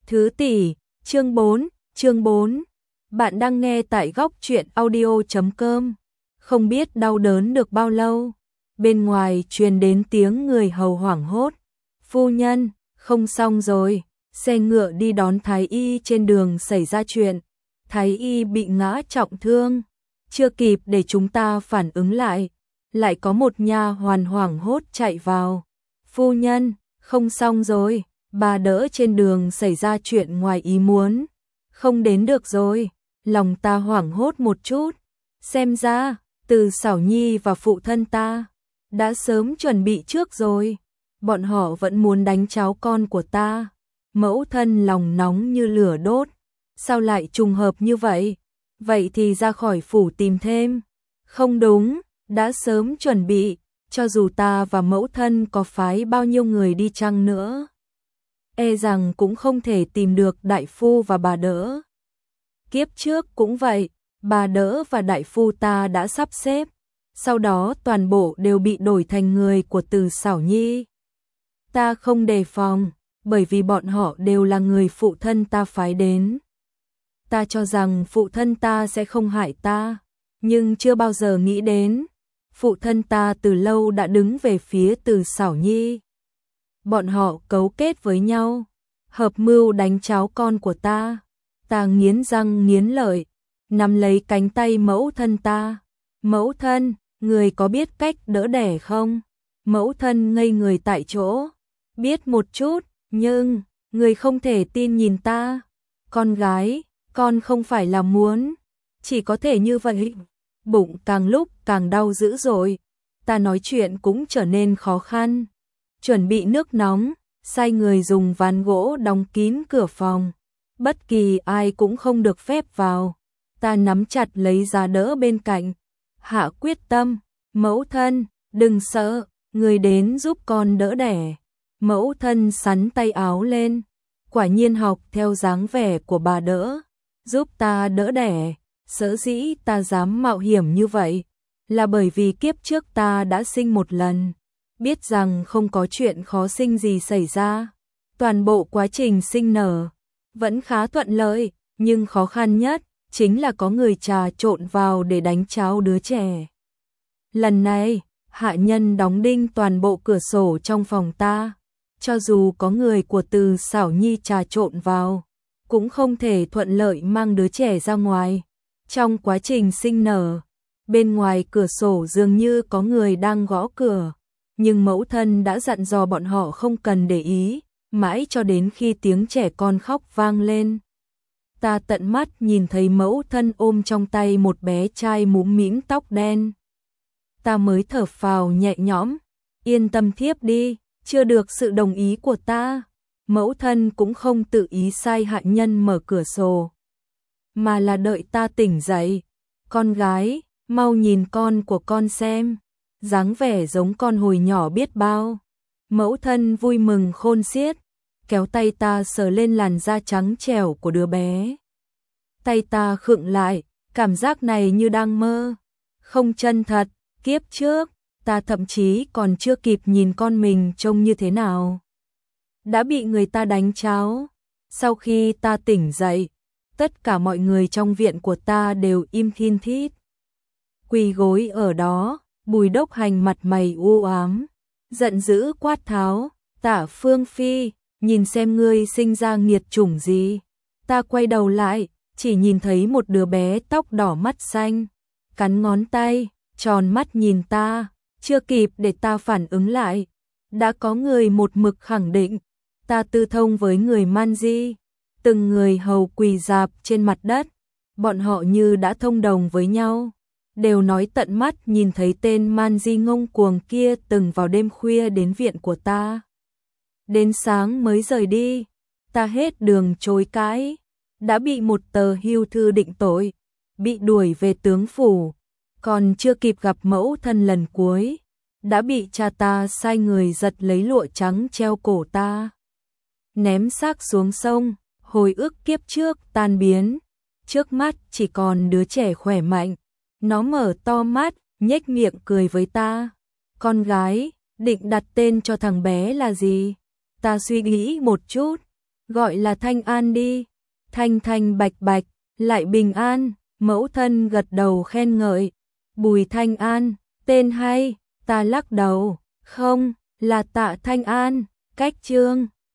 Thứ tỷ, chương 4. Bạn đang nghe tại góc truyện audio.com. Không biết đau đớn được bao lâu, bên ngoài truyền đến tiếng người hầu hoảng hốt. Phu nhân, không xong rồi, xe ngựa đi đón Thái Y trên đường xảy ra chuyện. Thái Y bị ngã trọng thương, chưa kịp để chúng ta phản ứng lại có một nha hoàn hoảng hốt chạy vào. Phu nhân, không xong rồi, bà đỡ trên đường xảy ra chuyện ngoài ý muốn, không đến được rồi. Lòng ta hoảng hốt một chút, xem ra Từ Xảo Nhi và phụ thân ta đã sớm chuẩn bị trước rồi, bọn họ vẫn muốn đánh cháu con của ta. Mẫu thân lòng nóng như lửa đốt, sao lại trùng hợp như vậy? Vậy thì ra khỏi phủ tìm thêm. Không đúng, đã sớm chuẩn bị, cho dù ta và mẫu thân có phái bao nhiêu người đi chăng nữa, e rằng cũng không thể tìm được đại phu và bà đỡ. Kiếp trước cũng vậy, bà đỡ và đại phu ta đã sắp xếp, sau đó toàn bộ đều bị đổi thành người của Từ Xảo Nhi. Ta không đề phòng, bởi vì bọn họ đều là người phụ thân ta phái đến. Ta cho rằng phụ thân ta sẽ không hại ta, nhưng chưa bao giờ nghĩ đến, phụ thân ta từ lâu đã đứng về phía Từ Xảo Nhi. Bọn họ cấu kết với nhau, hợp mưu đánh cháu con của ta. Ta nghiến răng nghiến lợi, nắm lấy cánh tay mẫu thân ta. Mẫu thân, người có biết cách đỡ đẻ không? Mẫu thân ngây người tại chỗ. Biết một chút, nhưng người không thể tin nhìn ta. Con gái, con không phải là muốn, chỉ có thể như vậy. Bụng càng lúc càng đau dữ dội, ta nói chuyện cũng trở nên khó khăn. Chuẩn bị nước nóng, sai người dùng ván gỗ đóng kín cửa phòng. Bất kỳ ai cũng không được phép vào. Ta nắm chặt lấy giá đỡ bên cạnh, hạ quyết tâm. Mẫu thân, đừng sợ, người đến giúp con đỡ đẻ. Mẫu thân xắn tay áo lên, quả nhiên học theo dáng vẻ của bà đỡ, giúp ta đỡ đẻ. Sở dĩ ta dám mạo hiểm như vậy, là bởi vì kiếp trước ta đã sinh một lần, biết rằng không có chuyện khó sinh gì xảy ra. Toàn bộ quá trình sinh nở vẫn khá thuận lợi, nhưng khó khăn nhất chính là có người trà trộn vào để đánh cháo đứa trẻ. Lần này, hạ nhân đóng đinh toàn bộ cửa sổ trong phòng ta, cho dù có người của Từ Xảo Nhi trà trộn vào, cũng không thể thuận lợi mang đứa trẻ ra ngoài. Trong quá trình sinh nở, bên ngoài cửa sổ dường như có người đang gõ cửa, nhưng mẫu thân đã dặn dò bọn họ không cần để ý, mãi cho đến khi tiếng trẻ con khóc vang lên. Ta tận mắt nhìn thấy mẫu thân ôm trong tay một bé trai múm mĩm tóc đen. Ta mới thở phào nhẹ nhõm, yên tâm thiếp đi, chưa được sự đồng ý của ta. Mẫu thân cũng không tự ý sai hạ nhân mở cửa sổ, mà là đợi ta tỉnh dậy. Con gái, mau nhìn con của con xem, dáng vẻ giống con hồi nhỏ biết bao. Mẫu thân vui mừng khôn xiết, kéo tay ta sờ lên làn da trắng trẻo của đứa bé. Tay ta khựng lại, cảm giác này như đang mơ, không chân thật. Kiếp trước, ta thậm chí còn chưa kịp nhìn con mình trông như thế nào, đã bị người ta đánh cháo. Sau khi ta tỉnh dậy, tất cả mọi người trong viện của ta đều im thin thít, quỳ gối ở đó. Bùi Đốc Hành mặt mày u ám, giận dữ quát tháo, Tả Phương Phi, nhìn xem ngươi sinh ra nghiệt chủng gì. Ta quay đầu lại, chỉ nhìn thấy một đứa bé tóc đỏ mắt xanh, cắn ngón tay, tròn mắt nhìn ta. Chưa kịp để ta phản ứng lại, đã có người một mực khẳng định. Ta tư thông với người Man Di, từng người hầu quỳ rạp trên mặt đất, bọn họ như đã thông đồng với nhau, đều nói tận mắt nhìn thấy tên Man Di ngông cuồng kia từng vào đêm khuya đến viện của ta, đến sáng mới rời đi. Ta hết đường chối cãi, đã bị một tờ hưu thư định tội, bị đuổi về tướng phủ, còn chưa kịp gặp mẫu thân lần cuối, đã bị cha ta sai người giật lấy lụa trắng treo cổ ta, ném xác xuống sông. Hồi ức kiếp trước tan biến, trước mắt chỉ còn đứa trẻ khỏe mạnh. Nó mở to mắt, nhếch miệng cười với ta. Con gái, định đặt tên cho thằng bé là gì? Ta suy nghĩ một chút, gọi là Thanh An đi. Thanh thanh bạch bạch, lại bình an, mẫu thân gật đầu khen ngợi. Bùi Thanh An, tên hay, ta lắc đầu, không, là Tạ Thanh An, cách chương.